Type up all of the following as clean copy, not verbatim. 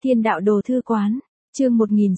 Thiên đạo đồ thư quán, chương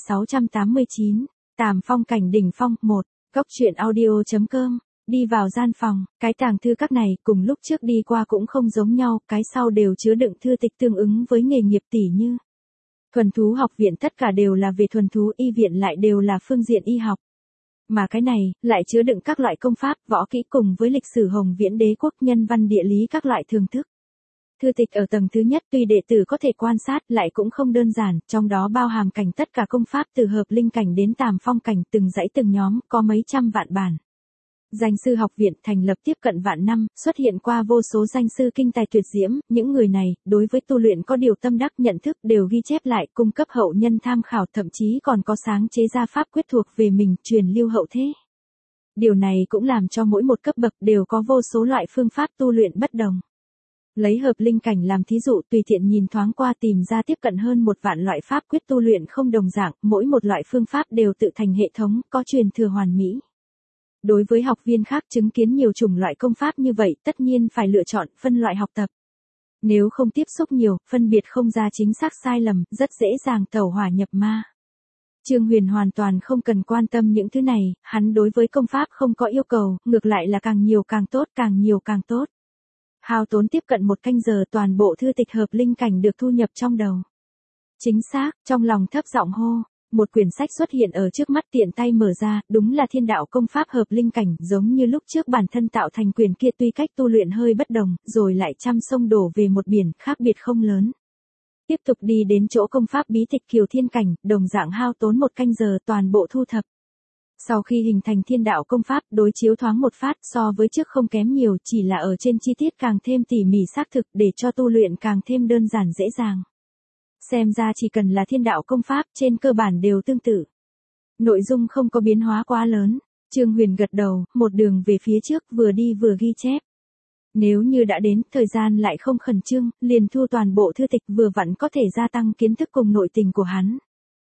1689, Tàm phong cảnh đỉnh phong 1, góc truyện audio.com, đi vào gian phòng, cái tàng thư các này cùng lúc trước đi qua cũng không giống nhau, cái sau đều chứa đựng thư tịch tương ứng với nghề nghiệp tỉ như. Thuần thú học viện tất cả đều là về thuần thú, y viện lại đều là phương diện y học. Mà cái này, lại chứa đựng các loại công pháp, võ kỹ cùng với lịch sử Hồng Viễn đế quốc, nhân văn địa lý các loại thường thức. Thư tịch ở tầng thứ nhất tuy đệ tử có thể quan sát lại cũng không đơn giản, trong đó bao hàm cảnh tất cả công pháp từ hợp linh cảnh đến tàm phong cảnh, từng dãy từng nhóm, có mấy trăm vạn bản. Danh sư học viện thành lập tiếp cận vạn năm, xuất hiện qua vô số danh sư kinh tài tuyệt diễm, những người này, đối với tu luyện có điều tâm đắc nhận thức đều ghi chép lại, cung cấp hậu nhân tham khảo, thậm chí còn có sáng chế ra pháp quyết thuộc về mình, truyền lưu hậu thế. Điều này cũng làm cho mỗi một cấp bậc đều có vô số loại phương pháp tu luyện bất đồng. Lấy hợp linh cảnh làm thí dụ, tùy tiện nhìn thoáng qua tìm ra tiếp cận hơn 1 vạn loại pháp quyết tu luyện không đồng dạng, mỗi một loại phương pháp đều tự thành hệ thống, có truyền thừa hoàn mỹ. Đối với học viên khác chứng kiến nhiều chủng loại công pháp như vậy, tất nhiên phải lựa chọn, phân loại học tập. Nếu không tiếp xúc nhiều, phân biệt không ra chính xác sai lầm, rất dễ dàng tẩu hỏa nhập ma. Trương Huyền hoàn toàn không cần quan tâm những thứ này, hắn đối với công pháp không có yêu cầu, ngược lại là càng nhiều càng tốt, càng nhiều càng tốt. Hao tốn tiếp cận 1 canh giờ, toàn bộ thư tịch hợp linh cảnh được thu nhập trong đầu. Chính xác, trong lòng thấp giọng hô, một quyển sách xuất hiện ở trước mắt, tiện tay mở ra, đúng là Thiên đạo công pháp hợp linh cảnh, giống như lúc trước bản thân tạo thành quyển kia, tuy cách tu luyện hơi bất đồng, rồi lại trăm sông đổ về một biển, khác biệt không lớn. Tiếp tục đi đến chỗ công pháp bí tịch Kiều Thiên cảnh, đồng dạng hao tốn 1 canh giờ toàn bộ thu thập. Sau khi hình thành thiên đạo công pháp, đối chiếu thoáng một phát, so với trước không kém nhiều, chỉ là ở trên chi tiết càng thêm tỉ mỉ xác thực, để cho tu luyện càng thêm đơn giản dễ dàng. Xem ra chỉ cần là thiên đạo công pháp, trên cơ bản đều tương tự. Nội dung không có biến hóa quá lớn. Trương Huyền gật đầu, một đường về phía trước, vừa đi vừa ghi chép. Nếu như đã đến, thời gian lại không khẩn trương, liền thu toàn bộ thư tịch, vừa vặn có thể gia tăng kiến thức cùng nội tình của hắn.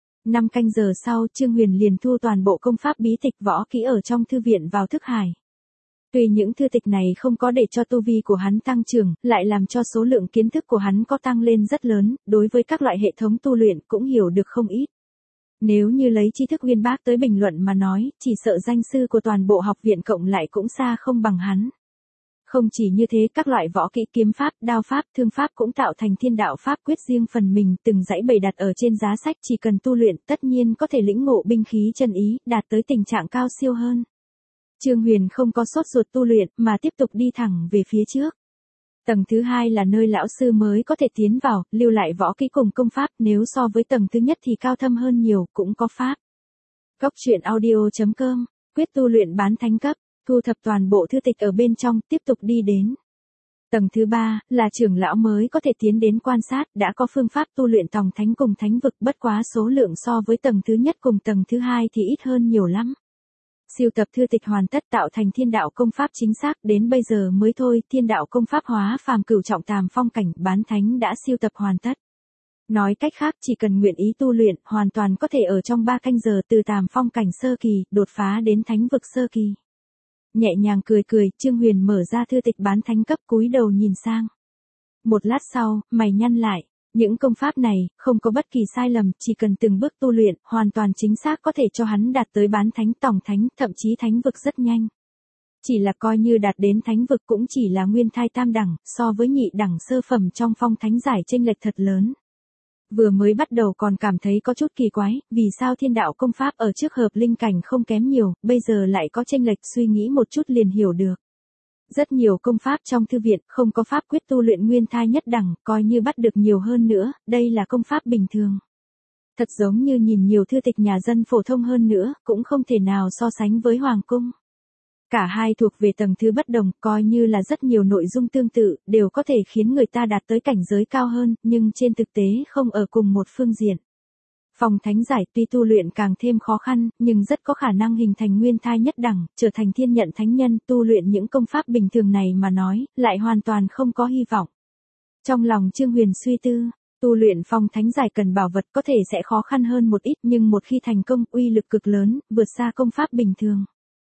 5 canh giờ sau, Trương Huyền liền thu toàn bộ công pháp bí tịch võ kỹ ở trong thư viện vào thức hải. Tuy những thư tịch này không có để cho tu vi của hắn tăng trưởng, lại làm cho số lượng kiến thức của hắn có tăng lên rất lớn, đối với các loại hệ thống tu luyện cũng hiểu được không ít. Nếu như lấy tri thức uyên bác tới bình luận mà nói, chỉ sợ danh sư của toàn bộ học viện cộng lại cũng xa không bằng hắn. Không chỉ như thế, các loại võ kỹ, kiếm pháp, đao pháp, thương pháp cũng tạo thành thiên đạo pháp quyết riêng phần mình, từng dãy bày đặt ở trên giá sách, chỉ cần tu luyện tất nhiên có thể lĩnh ngộ binh khí chân ý, đạt tới tình trạng cao siêu hơn. Trương Huyền không có sốt ruột tu luyện, mà tiếp tục đi thẳng về phía trước. Tầng thứ 2 là nơi lão sư mới có thể tiến vào, lưu lại võ kỹ cùng công pháp, nếu so với tầng thứ nhất thì cao thâm hơn nhiều, cũng có pháp. Góc truyện audio.com, quyết tu luyện bán thánh cấp, thu thập toàn bộ thư tịch ở bên trong, tiếp tục đi đến. Tầng thứ 3 là trưởng lão mới có thể tiến đến quan sát, đã có phương pháp tu luyện tòng thánh cùng thánh vực, bất quá số lượng so với tầng thứ nhất cùng tầng thứ 2 thì ít hơn nhiều lắm. Siêu tập thư tịch hoàn tất, tạo thành thiên đạo công pháp chính xác, đến bây giờ mới thôi, thiên đạo công pháp hóa phàm cửu trọng tàm phong cảnh bán thánh đã siêu tập hoàn tất. Nói cách khác, chỉ cần nguyện ý tu luyện, hoàn toàn có thể ở trong 3 canh giờ từ tàm phong cảnh sơ kỳ, đột phá đến thánh vực sơ kỳ. Nhẹ nhàng cười cười, Trương Huyền mở ra thư tịch bán thánh cấp, cúi đầu nhìn sang. Một lát sau, mày nhăn lại. Những công pháp này, không có bất kỳ sai lầm, chỉ cần từng bước tu luyện, hoàn toàn chính xác có thể cho hắn đạt tới bán thánh, tòng thánh, thậm chí thánh vực rất nhanh. Chỉ là coi như đạt đến thánh vực cũng chỉ là nguyên thai tam đẳng, so với nhị đẳng sơ phẩm trong phong thánh giải chênh lệch thật lớn. Vừa mới bắt đầu còn cảm thấy có chút kỳ quái, vì sao thiên đạo công pháp ở trước hợp linh cảnh không kém nhiều, bây giờ lại có chênh lệch, suy nghĩ một chút liền hiểu được. Rất nhiều công pháp trong thư viện không có pháp quyết tu luyện nguyên thai nhất đẳng, coi như bắt được nhiều hơn nữa, đây là công pháp bình thường. Thật giống như nhìn nhiều thư tịch nhà dân phổ thông hơn nữa, cũng không thể nào so sánh với hoàng cung. Cả hai thuộc về tầng thứ bất đồng, coi như là rất nhiều nội dung tương tự, đều có thể khiến người ta đạt tới cảnh giới cao hơn, nhưng trên thực tế không ở cùng một phương diện. Phong thánh giải tuy tu luyện càng thêm khó khăn, nhưng rất có khả năng hình thành nguyên thai nhất đẳng, trở thành thiên nhận thánh nhân, tu luyện những công pháp bình thường này mà nói, lại hoàn toàn không có hy vọng. Trong lòng Trương Huyền suy tư, tu luyện phong thánh giải cần bảo vật có thể sẽ khó khăn hơn một ít, nhưng một khi thành công, uy lực cực lớn, vượt xa công pháp bình thường.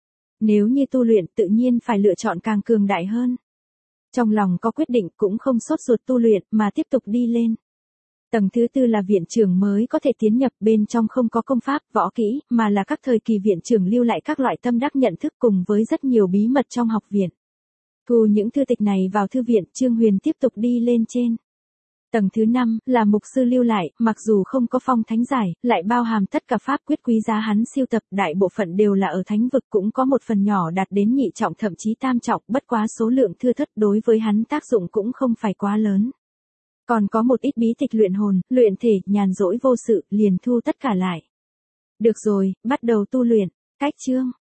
Nếu như tu luyện tự nhiên phải lựa chọn càng cường đại hơn. Trong lòng có quyết định, cũng không sốt ruột tu luyện, mà tiếp tục đi lên. Tầng thứ tư là viện trưởng mới có thể tiến nhập, bên trong không có công pháp, võ kỹ, mà là các thời kỳ viện trưởng lưu lại các loại tâm đắc nhận thức cùng với rất nhiều bí mật trong học viện. Thu những thư tịch này vào thư viện, Trương Huyền tiếp tục đi lên trên. Tầng thứ 5 là mục sư lưu lại, mặc dù không có phong thánh giải, lại bao hàm tất cả pháp quyết quý giá hắn siêu tập, đại bộ phận đều là ở thánh vực, cũng có một phần nhỏ đạt đến nhị trọng thậm chí tam trọng, bất quá số lượng thưa thớt, đối với hắn tác dụng cũng không phải quá lớn. Còn có một ít bí tịch luyện hồn, luyện thể, nhàn rỗi vô sự, liền thu tất cả lại. Được rồi, bắt đầu tu luyện. Cách chương